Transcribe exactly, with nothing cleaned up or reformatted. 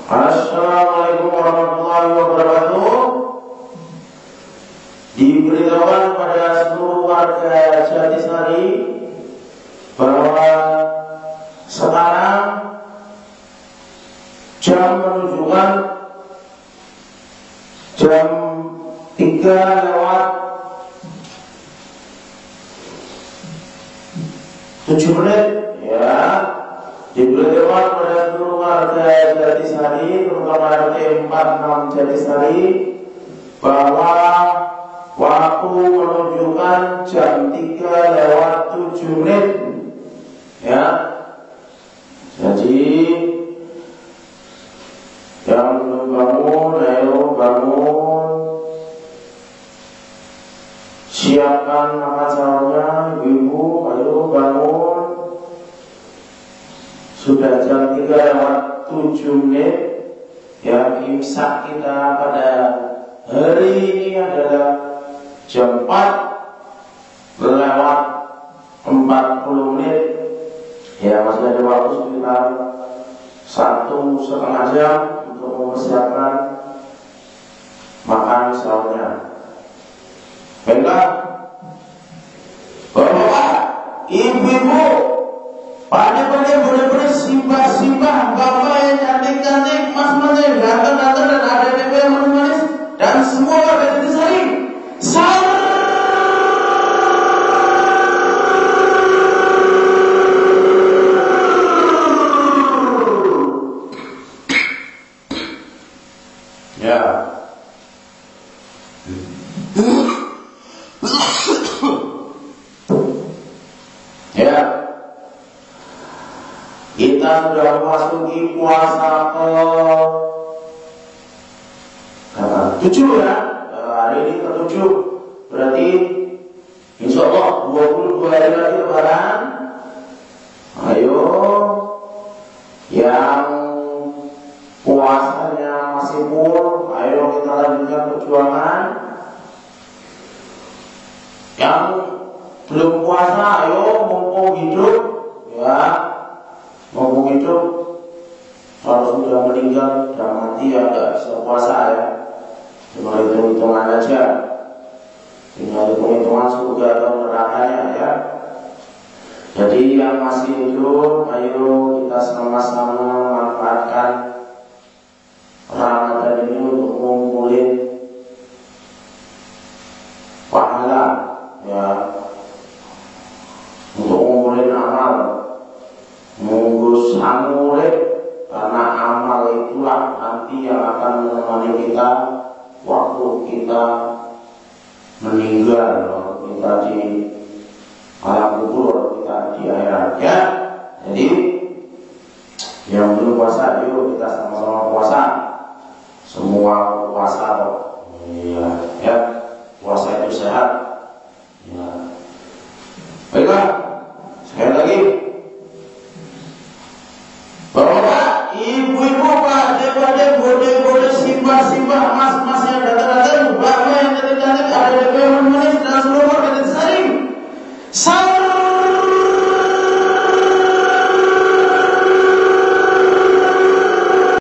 Assalamualaikum warahmatullahi wabarakatuh. Diberitahukan pada seluruh warga Jatisari bahwa sekarang jam menunjukkan jam tiga lewat tujuh menit, ya. Diberitahukan pada seluruh warga Jatisari, terutama R T empat puluh enam Jatisari, bahwa waktu menunjukkan jam tiga lewat tujuh menit, ya. Jadi yang belum bangun, ayo bangun, siapkan makan sahurnya, ibu-ibu, ayo bangun. Sudah jam tiga lewat tujuh menit, ya. Imsak kita pada hari ini adalah jam empat lewat empat puluh menit, ya. Masih ada waktu sekitar satu setengah jam untuk mempersiapkan makan sahurnya. Baiklah, bapak-bapak, ibu-ibu, pandai-pandai benar-benar simbah-simbah, bapak yang cantik-cantik, mas-mas yang ganteng-ganteng, dan ada D P yang manis-manis, dan semua warga Jatisari, sahur. Ya. Ya. Kita sudah memasuki puasa ke tujuh, ya. Hari ini ke tujuh. Berarti insya Allah dua puluh dua hari lagi lebaran. Ayo, yang puasanya masih full, ayo kita lanjutkan perjuangan. Yang belum puasa, ayo mumpung hidup, ya. Mumpung hidup. Kalau sudah meninggal, sudah mati, ya nggak bisa puasa, ya. Cuma hitung-hitungan aja, tinggal hitung-hitungan surga atau nerakanya, ya. Jadi yang masih hidup, ayo kita sama-sama manfaatkan Ramadan ini untuk ngumpulin pahala, ya, untuk ngumpulin amal, mengumpul samurek, karena amal itulah nanti yang akan menemani kita waktu kita meninggal, waktu kita di alam kubur, kita di akhirat, ya. Jadi yang belum puasa, yuk kita sama-sama puasa. Semua puasa kok, iya, ya. Puasa itu sehat, ya. Baiklah, sekali lagi